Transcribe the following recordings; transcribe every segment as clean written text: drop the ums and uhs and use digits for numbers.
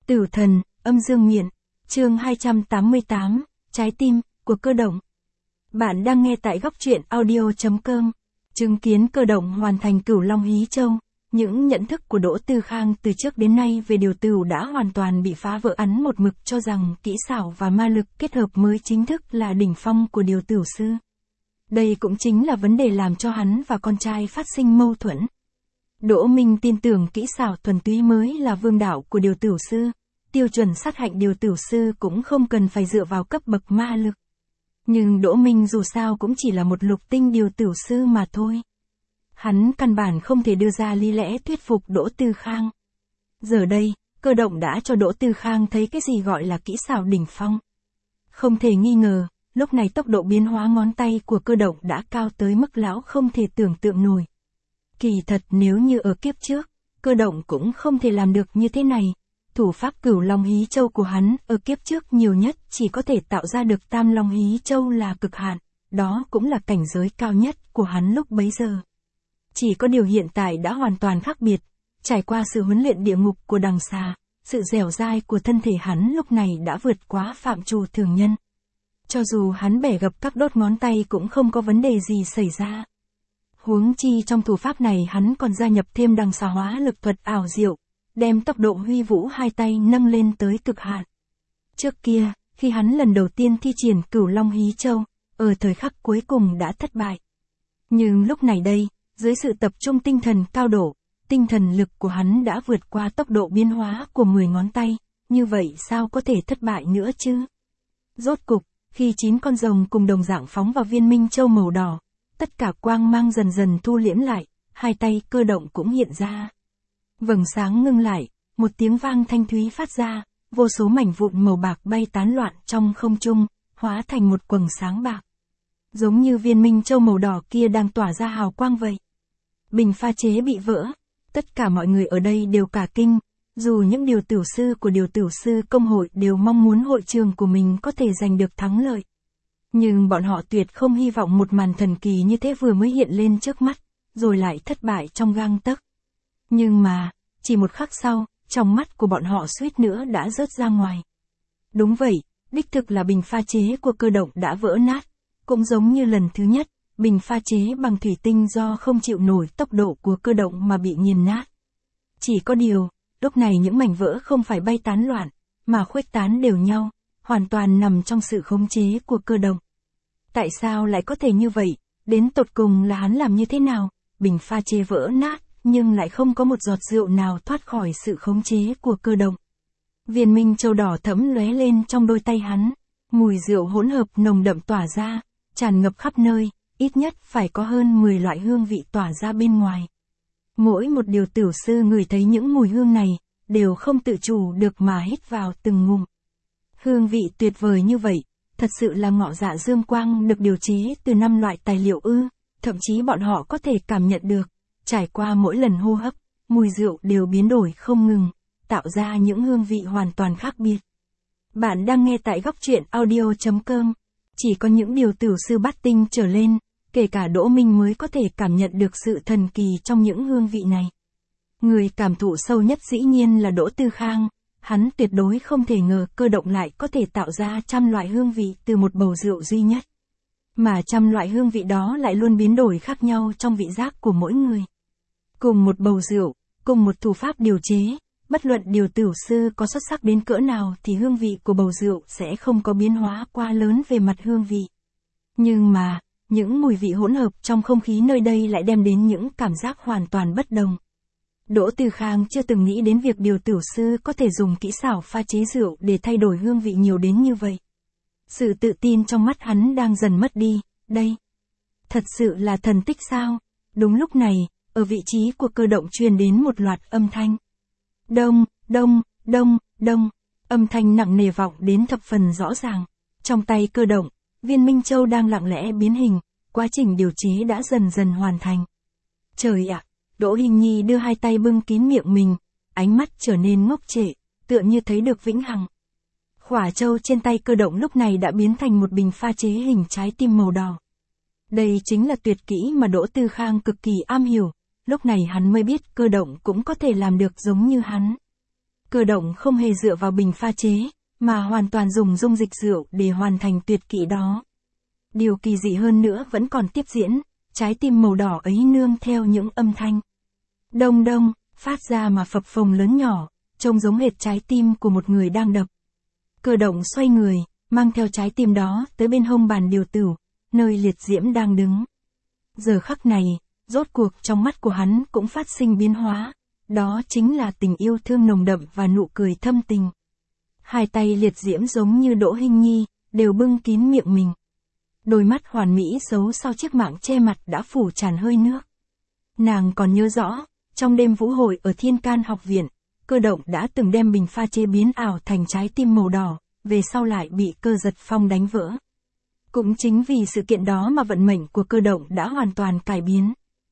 Tử thần, âm dương miện, chương 288, trái tim, của Cơ Động. Bạn đang nghe tại góc truyện audio.com. Chứng kiến Cơ Động hoàn thành Cửu Long Hí Châu, những nhận thức của Đỗ Tư Khang từ trước đến nay về điều tửu đã hoàn toàn bị phá vỡ. Hắn một mực cho rằng kỹ xảo và ma lực kết hợp mới chính thức là đỉnh phong của điều tửu sư. Đây cũng chính là vấn đề làm cho hắn và con trai phát sinh mâu thuẫn. Đỗ Minh tin tưởng kỹ xảo thuần túy mới là vương đạo của điều tửu sư, tiêu chuẩn sát hạnh điều tửu sư cũng không cần phải dựa vào cấp bậc ma lực. Nhưng Đỗ Minh dù sao cũng chỉ là một lục tinh điều tửu sư mà thôi. Hắn căn bản không thể đưa ra lý lẽ thuyết phục Đỗ Tư Khang. Giờ đây, Cơ Động đã cho Đỗ Tư Khang thấy cái gì gọi là kỹ xảo đỉnh phong. Không thể nghi ngờ, lúc này tốc độ biến hóa ngón tay của Cơ Động đã cao tới mức lão không thể tưởng tượng nổi. Kỳ thật nếu như ở kiếp trước, Cơ Động cũng không thể làm được như thế này. Thủ pháp Cửu Long Hí Châu của hắn ở kiếp trước nhiều nhất chỉ có thể tạo ra được Tam Long Hí Châu là cực hạn, đó cũng là cảnh giới cao nhất của hắn lúc bấy giờ. Chỉ có điều hiện tại đã hoàn toàn khác biệt, trải qua sự huấn luyện địa ngục của đằng xà, sự dẻo dai của thân thể hắn lúc này đã vượt quá phạm trù thường nhân. Cho dù hắn bẻ gập các đốt ngón tay cũng không có vấn đề gì xảy ra. Huống chi trong thủ pháp này hắn còn gia nhập thêm đằng xà hóa lực thuật ảo diệu, đem tốc độ huy vũ hai tay nâng lên tới cực hạn. Trước kia, khi hắn lần đầu tiên thi triển Cửu Long Hí Châu, ở thời khắc cuối cùng đã thất bại. Nhưng lúc này đây, dưới sự tập trung tinh thần cao độ, tinh thần lực của hắn đã vượt qua tốc độ biến hóa của 10 ngón tay, như vậy sao có thể thất bại nữa chứ? Rốt cục, khi 9 con rồng cùng đồng dạng phóng vào viên minh châu màu đỏ, tất cả quang mang dần dần thu liễm lại, hai tay Cơ Động cũng hiện ra. Vầng sáng ngưng lại, một tiếng vang thanh thúy phát ra, vô số mảnh vụn màu bạc bay tán loạn trong không trung, hóa thành một quầng sáng bạc. Giống như viên minh châu màu đỏ kia đang tỏa ra hào quang vậy. Bình pha chế bị vỡ, tất cả mọi người ở đây đều cả kinh, dù những điều tửu sư của điều tửu sư công hội đều mong muốn hội trường của mình có thể giành được thắng lợi. Nhưng bọn họ tuyệt không hy vọng một màn thần kỳ như thế vừa mới hiện lên trước mắt, rồi lại thất bại trong gang tấc. Nhưng mà, chỉ một khắc sau, trong mắt của bọn họ suýt nữa đã rớt ra ngoài. Đúng vậy, đích thực là bình pha chế của Cơ Động đã vỡ nát, cũng giống như lần thứ nhất, bình pha chế bằng thủy tinh do không chịu nổi tốc độ của Cơ Động mà bị nghiền nát. Chỉ có điều, lúc này những mảnh vỡ không phải bay tán loạn, mà khuếch tán đều nhau, hoàn toàn nằm trong sự khống chế của Cơ Động. Tại sao lại có thể như vậy, đến tột cùng là hắn làm như thế nào, bình pha chế vỡ nát, nhưng lại không có một giọt rượu nào thoát khỏi sự khống chế của Cơ Động. Viên minh châu đỏ thẫm lóe lên trong đôi tay hắn, mùi rượu hỗn hợp nồng đậm tỏa ra, tràn ngập khắp nơi, ít nhất phải có hơn 10 loại hương vị tỏa ra bên ngoài. Mỗi một điều tửu sư ngửi thấy những mùi hương này, đều không tự chủ được mà hít vào từng ngụm. Hương vị tuyệt vời như vậy, thật sự là ngọ dạ dương quang được điều chế từ 5 loại tài liệu ư, thậm chí bọn họ có thể cảm nhận được, trải qua mỗi lần hô hấp, mùi rượu đều biến đổi không ngừng, tạo ra những hương vị hoàn toàn khác biệt. Bạn đang nghe tại góc truyện audio.com. Chỉ có những điều tửu sư bát tinh trở lên, kể cả Đỗ Minh mới có thể cảm nhận được sự thần kỳ trong những hương vị này. Người cảm thụ sâu nhất dĩ nhiên là Đỗ Tư Khang, hắn tuyệt đối không thể ngờ Cơ Động lại có thể tạo ra 100 loại hương vị từ một bầu rượu duy nhất. Mà 100 loại hương vị đó lại luôn biến đổi khác nhau trong vị giác của mỗi người. Cùng một bầu rượu, cùng một thủ pháp điều chế, bất luận điều tửu sư có xuất sắc đến cỡ nào thì hương vị của bầu rượu sẽ không có biến hóa quá lớn về mặt hương vị. Nhưng mà, những mùi vị hỗn hợp trong không khí nơi đây lại đem đến những cảm giác hoàn toàn bất đồng. Đỗ Tư Khang chưa từng nghĩ đến việc điều tửu sư có thể dùng kỹ xảo pha chế rượu để thay đổi hương vị nhiều đến như vậy. Sự tự tin trong mắt hắn đang dần mất đi, đây. Thật sự là thần tích sao? Đúng lúc này, ở vị trí của Cơ Động truyền đến một loạt âm thanh. Đông, đông, đông, đông, âm thanh nặng nề vọng đến thập phần rõ ràng. Trong tay Cơ Động, viên minh châu đang lặng lẽ biến hình, quá trình điều chế đã dần dần hoàn thành. Trời ạ, Đỗ Hình Nhi đưa hai tay bưng kín miệng mình, ánh mắt trở nên ngốc trệ, tựa như thấy được vĩnh hằng. Khỏa châu trên tay Cơ Động lúc này đã biến thành một bình pha chế hình trái tim màu đỏ. Đây chính là tuyệt kỹ mà Đỗ Tư Khang cực kỳ am hiểu. Lúc này hắn mới biết Cơ Động cũng có thể làm được giống như hắn. Cơ động không hề dựa vào bình pha chế, mà hoàn toàn dùng dung dịch rượu để hoàn thành tuyệt kỹ đó. Điều kỳ dị hơn nữa vẫn còn tiếp diễn, trái tim màu đỏ ấy nương theo những âm thanh đông đông, phát ra mà phập phồng lớn nhỏ, trông giống hệt trái tim của một người đang đập. Cơ động xoay người, mang theo trái tim đó tới bên hông bàn điều tửu, nơi liệt diễm đang đứng. Giờ khắc này, rốt cuộc trong mắt của hắn cũng phát sinh biến hóa, đó chính là tình yêu thương nồng đậm và nụ cười thâm tình. Hai tay liệt diễm giống như Đỗ Hinh Nhi, đều bưng kín miệng mình. Đôi mắt hoàn mỹ giấu sau chiếc mạng che mặt đã phủ tràn hơi nước. Nàng còn nhớ rõ, trong đêm vũ hội ở Thiên Can học viện, Cơ động đã từng đem bình pha chế biến ảo thành trái tim màu đỏ, về sau lại bị Cơ Giật Phong đánh vỡ. Cũng chính vì sự kiện đó mà vận mệnh của Cơ động đã hoàn toàn cải biến.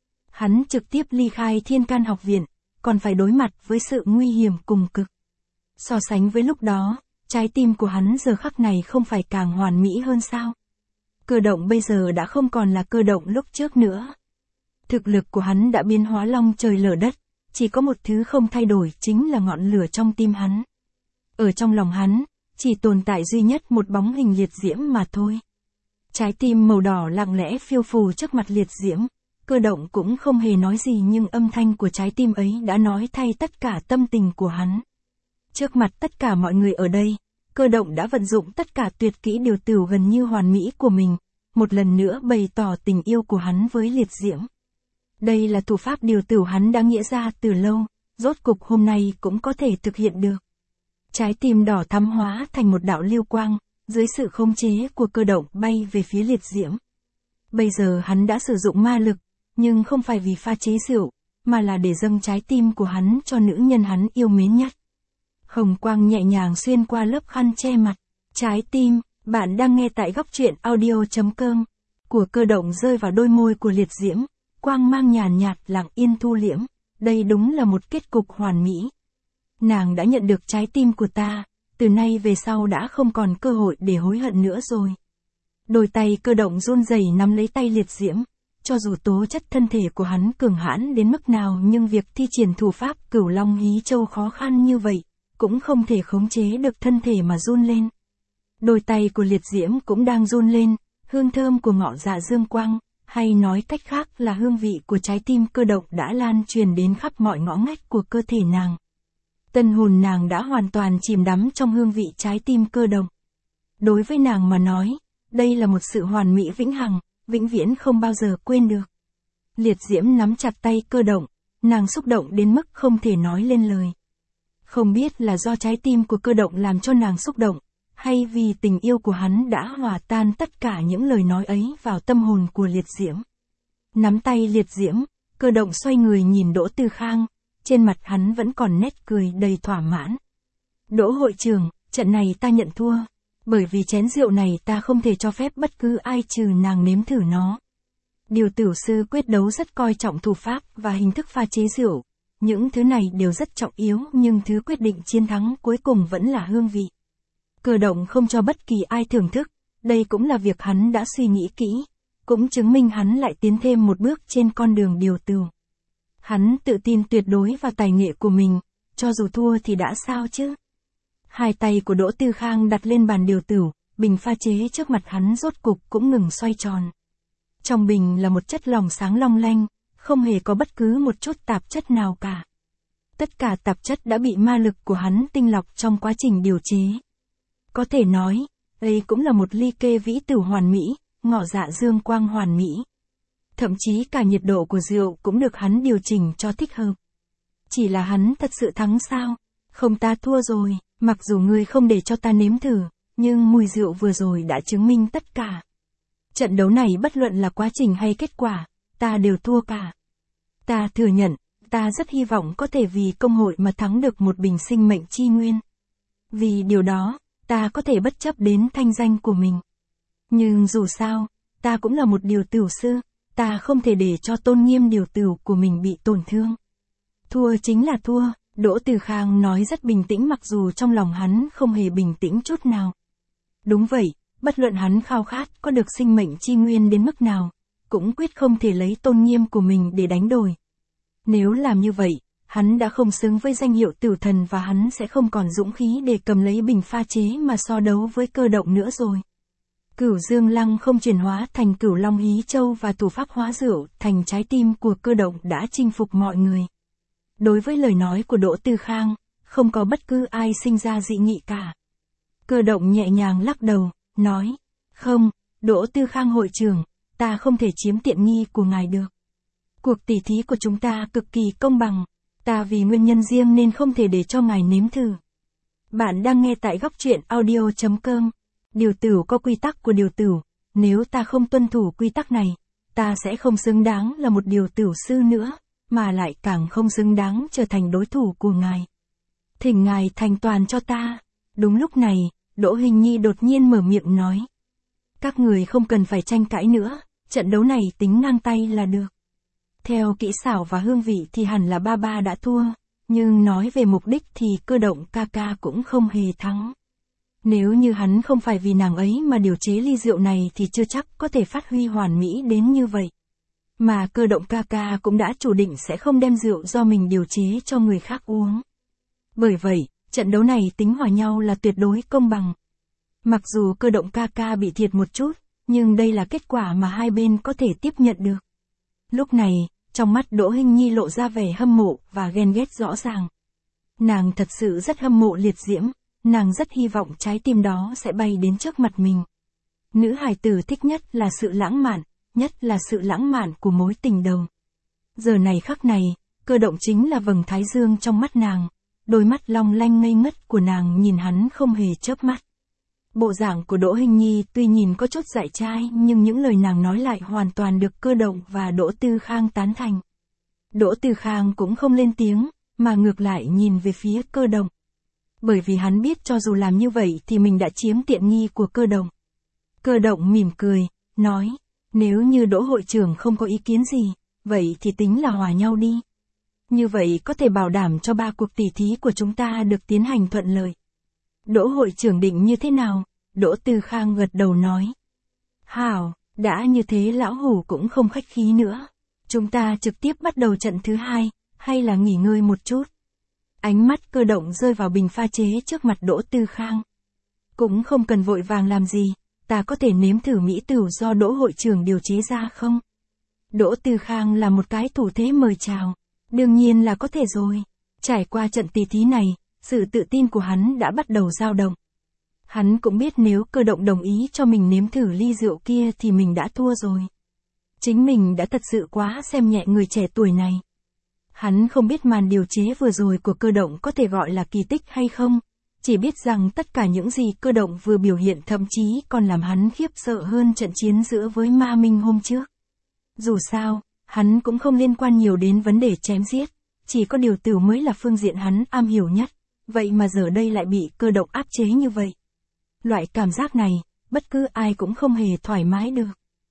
Hắn trực tiếp ly khai Thiên Can học viện, còn phải đối mặt với sự nguy hiểm cùng cực. So sánh với lúc đó, trái tim của hắn giờ khắc này không phải càng hoàn mỹ hơn sao? Cơ động bây giờ đã không còn là Cơ động lúc trước nữa. Thực lực của hắn đã biến hóa long trời lở đất, chỉ có một thứ không thay đổi chính là ngọn lửa trong tim hắn. Ở trong lòng hắn, chỉ tồn tại duy nhất một bóng hình liệt diễm mà thôi. Trái tim màu đỏ lặng lẽ phiêu phù trước mặt liệt diễm, Cơ động cũng không hề nói gì nhưng âm thanh của trái tim ấy đã nói thay tất cả tâm tình của hắn. Trước mặt tất cả mọi người ở đây, Cơ động đã vận dụng tất cả tuyệt kỹ điều tửu gần như hoàn mỹ của mình, một lần nữa bày tỏ tình yêu của hắn với liệt diễm. Đây là thủ pháp điều tửu hắn đã nghĩ ra từ lâu, rốt cục hôm nay cũng có thể thực hiện được. Trái tim đỏ thắm hóa thành một đạo lưu quang, dưới sự khống chế của Cơ động bay về phía liệt diễm. Bây giờ hắn đã sử dụng ma lực, nhưng không phải vì pha chế rượu, mà là để dâng trái tim của hắn cho nữ nhân hắn yêu mến nhất. Hồng quang nhẹ nhàng xuyên qua lớp khăn che mặt. Trái tim, bạn đang nghe tại góc truyện audio.com, của Cơ động rơi vào đôi môi của liệt diễm, quang mang nhàn nhạt lặng yên thu liễm, đây đúng là một kết cục hoàn mỹ. Nàng đã nhận được trái tim của ta, từ nay về sau đã không còn cơ hội để hối hận nữa rồi. Đôi tay Cơ động run rẩy nắm lấy tay liệt diễm, cho dù tố chất thân thể của hắn cường hãn đến mức nào nhưng việc thi triển thủ pháp Cửu Long Hí Châu khó khăn như vậy, cũng không thể khống chế được thân thể mà run lên. Đôi tay của liệt diễm cũng đang run lên, hương thơm của ngọ dạ dương quang, hay nói cách khác là hương vị của trái tim Cơ động đã lan truyền đến khắp mọi ngõ ngách của cơ thể nàng. Tâm hồn nàng đã hoàn toàn chìm đắm trong hương vị trái tim Cơ động. Đối với nàng mà nói, đây là một sự hoàn mỹ vĩnh hằng, vĩnh viễn không bao giờ quên được. Liệt diễm nắm chặt tay Cơ động, nàng xúc động đến mức không thể nói lên lời. Không biết là do trái tim của Cơ động làm cho nàng xúc động, hay vì tình yêu của hắn đã hòa tan tất cả những lời nói ấy vào tâm hồn của liệt diễm. Nắm tay liệt diễm, Cơ động xoay người nhìn Đỗ Tư Khang, trên mặt hắn vẫn còn nét cười đầy thỏa mãn. Đỗ hội trưởng, trận này ta nhận thua, bởi vì chén rượu này ta không thể cho phép bất cứ ai trừ nàng nếm thử nó. Điều tửu sư quyết đấu rất coi trọng thủ pháp và hình thức pha chế rượu, những thứ này đều rất trọng yếu nhưng thứ quyết định chiến thắng cuối cùng vẫn là hương vị. Cơ động không cho bất kỳ ai thưởng thức, đây cũng là việc hắn đã suy nghĩ kỹ, cũng chứng minh hắn lại tiến thêm một bước trên con đường điều tửu. Hắn tự tin tuyệt đối vào tài nghệ của mình, cho dù thua thì đã sao chứ. Hai tay của Đỗ Tư Khang đặt lên bàn điều tửu, bình pha chế trước mặt hắn rốt cục cũng ngừng xoay tròn. Trong bình là một chất lỏng sáng long lanh, không hề có bất cứ một chút tạp chất nào cả. Tất cả tạp chất đã bị ma lực của hắn tinh lọc trong quá trình điều chế. Có thể nói, đây cũng là một ly kê vĩ tửu hoàn mỹ, ngọ dạ dương quang hoàn mỹ. Thậm chí cả nhiệt độ của rượu cũng được hắn điều chỉnh cho thích hợp. Chỉ là hắn thật sự thắng sao? Không, ta thua rồi, mặc dù ngươi không để cho ta nếm thử, nhưng mùi rượu vừa rồi đã chứng minh tất cả. Trận đấu này bất luận là quá trình hay kết quả, ta đều thua cả. Ta thừa nhận, ta rất hy vọng có thể vì công hội mà thắng được một bình sinh mệnh chi nguyên. Vì điều đó, ta có thể bất chấp đến thanh danh của mình. Nhưng dù sao, ta cũng là một điều tửu sư, ta không thể để cho tôn nghiêm điều tửu của mình bị tổn thương. Thua chính là thua, Đỗ Từ Khang nói rất bình tĩnh mặc dù trong lòng hắn không hề bình tĩnh chút nào. Đúng vậy, bất luận hắn khao khát có được sinh mệnh chi nguyên đến mức nào, cũng quyết không thể lấy tôn nghiêm của mình để đánh đổi. Nếu làm như vậy, Hắn đã không xứng với danh hiệu tử thần và hắn sẽ không còn dũng khí để cầm lấy bình pha chế mà so đấu với Cơ Động nữa rồi. Cửu Dương Lăng không chuyển hóa thành Cửu Long Hí Châu và thủ pháp hóa rượu thành trái tim của Cơ Động đã chinh phục mọi người. Đối với lời nói của Đỗ Tư Khang, không có bất cứ ai sinh ra dị nghị cả. Cơ Động nhẹ nhàng lắc đầu, nói, không, Đỗ Tư Khang hội trưởng, ta không thể chiếm tiện nghi của ngài được. Cuộc tỉ thí của chúng ta cực kỳ công bằng, ta vì nguyên nhân riêng nên không thể để cho ngài nếm thử. Bạn đang nghe tại góc truyện audio.com. Điều tử có quy tắc của điều tử, nếu ta không tuân thủ quy tắc này, ta sẽ không xứng đáng là một điều tử sư nữa, mà lại càng không xứng đáng trở thành đối thủ của ngài. Thỉnh ngài thành toàn cho ta. Đúng lúc này, Đỗ Hình Nhi đột nhiên mở miệng nói. Các người không cần phải tranh cãi nữa, trận đấu này tính ngang tay là được. Theo kỹ xảo và hương vị thì hẳn là ba đã thua, nhưng nói về mục đích thì Cơ Động ca ca cũng không hề thắng. Nếu như hắn không phải vì nàng ấy mà điều chế ly rượu này thì chưa chắc có thể phát huy hoàn mỹ đến như vậy. Mà Cơ Động ca ca cũng đã chủ định sẽ không đem rượu do mình điều chế cho người khác uống. Bởi vậy, trận đấu này tính hòa nhau là tuyệt đối công bằng. Mặc dù Cơ Động ca ca bị thiệt một chút, nhưng đây là kết quả mà hai bên có thể tiếp nhận được. Lúc này, trong mắt Đỗ Hình Nhi lộ ra vẻ hâm mộ và ghen ghét rõ ràng. Nàng thật sự rất hâm mộ Liệt Diễm, nàng rất hy vọng trái tim đó sẽ bay đến trước mặt mình. Nữ hài tử thích nhất là sự lãng mạn, nhất là sự lãng mạn của mối tình đầu. Giờ này khắc này, Cơ Động chính là vầng thái dương trong mắt nàng, đôi mắt long lanh ngây ngất của nàng nhìn hắn không hề chớp mắt. Bộ dạng của Đỗ Hình Nhi tuy nhìn có chút dại trai nhưng những lời nàng nói lại hoàn toàn được Cơ Động và Đỗ Tư Khang tán thành. Đỗ Tư Khang cũng không lên tiếng, mà ngược lại nhìn về phía Cơ Động. Bởi vì hắn biết cho dù làm như vậy thì mình đã chiếm tiện nghi của Cơ Động. Cơ Động mỉm cười, nói, nếu như Đỗ hội trưởng không có ý kiến gì, vậy thì tính là hòa nhau đi. Như vậy có thể bảo đảm cho 3 cuộc tỉ thí của chúng ta được tiến hành thuận lợi. Đỗ hội trưởng định như thế nào? Đỗ Tư Khang gật đầu nói. Hảo, đã như thế lão hủ cũng không khách khí nữa. Chúng ta trực tiếp bắt đầu trận thứ 2, hay là nghỉ ngơi một chút? Ánh mắt Cơ Động rơi vào bình pha chế trước mặt Đỗ Tư Khang. Cũng không cần vội vàng làm gì, ta có thể nếm thử mỹ tửu do Đỗ hội trưởng điều chế ra không? Đỗ Tư Khang là một cái thủ thế mời chào. Đương nhiên là có thể rồi. Trải qua trận tỉ thí này, sự tự tin của hắn đã bắt đầu dao động. Hắn cũng biết nếu Cơ Động đồng ý cho mình nếm thử ly rượu kia thì mình đã thua rồi. Chính mình đã thật sự quá xem nhẹ người trẻ tuổi này. Hắn không biết màn điều chế vừa rồi của Cơ Động có thể gọi là kỳ tích hay không, chỉ biết rằng tất cả những gì Cơ Động vừa biểu hiện thậm chí còn làm hắn khiếp sợ hơn trận chiến giữa với Ma Minh hôm trước. Dù sao, hắn cũng không liên quan nhiều đến vấn đề chém giết, chỉ có điều tử mới là phương diện hắn am hiểu nhất, vậy mà giờ đây lại bị Cơ Động áp chế như vậy. Loại cảm giác này, bất cứ ai cũng không hề thoải mái được.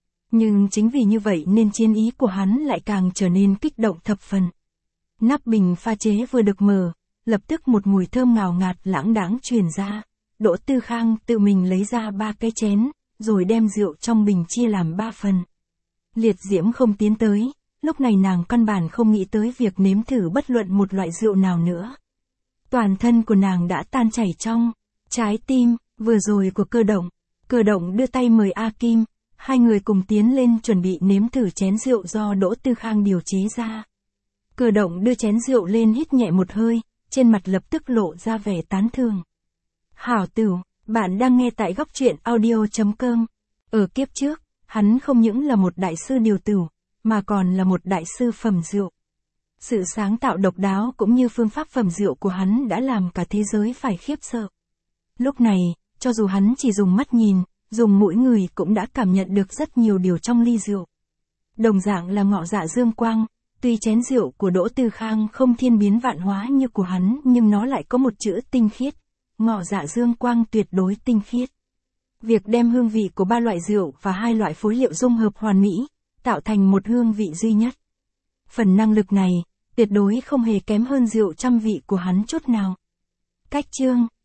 Nhưng chính vì như vậy nên chiến ý của hắn lại càng trở nên kích động thập phần. Nắp bình pha chế vừa được mở, lập tức một mùi thơm ngào ngạt lãng đãng truyền ra. Đỗ Tư Khang tự mình lấy ra 3 cái chén, rồi đem rượu trong bình chia làm 3 phần. Liệt Diễm không tiến tới, lúc này nàng căn bản không nghĩ tới việc nếm thử bất luận một loại rượu nào nữa. Toàn thân của nàng đã tan chảy trong trái tim vừa rồi của Cơ Động. Cơ Động đưa tay mời A Kim, hai người cùng tiến lên chuẩn bị nếm thử chén rượu do Đỗ Tư Khang điều chế ra. Cơ Động đưa chén rượu lên hít nhẹ một hơi, trên mặt lập tức lộ ra vẻ tán thưởng. Hảo Tửu, bạn đang nghe tại góc truyện audio.com. Ở kiếp trước, hắn không những là một đại sư điều tửu, mà còn là một đại sư phẩm rượu. Sự sáng tạo độc đáo cũng như phương pháp phẩm rượu của hắn đã làm cả thế giới phải khiếp sợ. Lúc này, cho dù hắn chỉ dùng mắt nhìn, dùng mũi ngửi cũng đã cảm nhận được rất nhiều điều trong ly rượu. Đồng dạng là Ngọ Dạ Dương Quang, tuy chén rượu của Đỗ Tư Khang không thiên biến vạn hóa như của hắn nhưng nó lại có một chữ tinh khiết. Ngọ Dạ Dương Quang tuyệt đối tinh khiết. Việc đem hương vị của 3 loại rượu và 2 loại phối liệu dung hợp hoàn mỹ, tạo thành một hương vị duy nhất. Phần năng lực này, tuyệt đối không hề kém hơn rượu trăm vị của hắn chút nào. Cách chương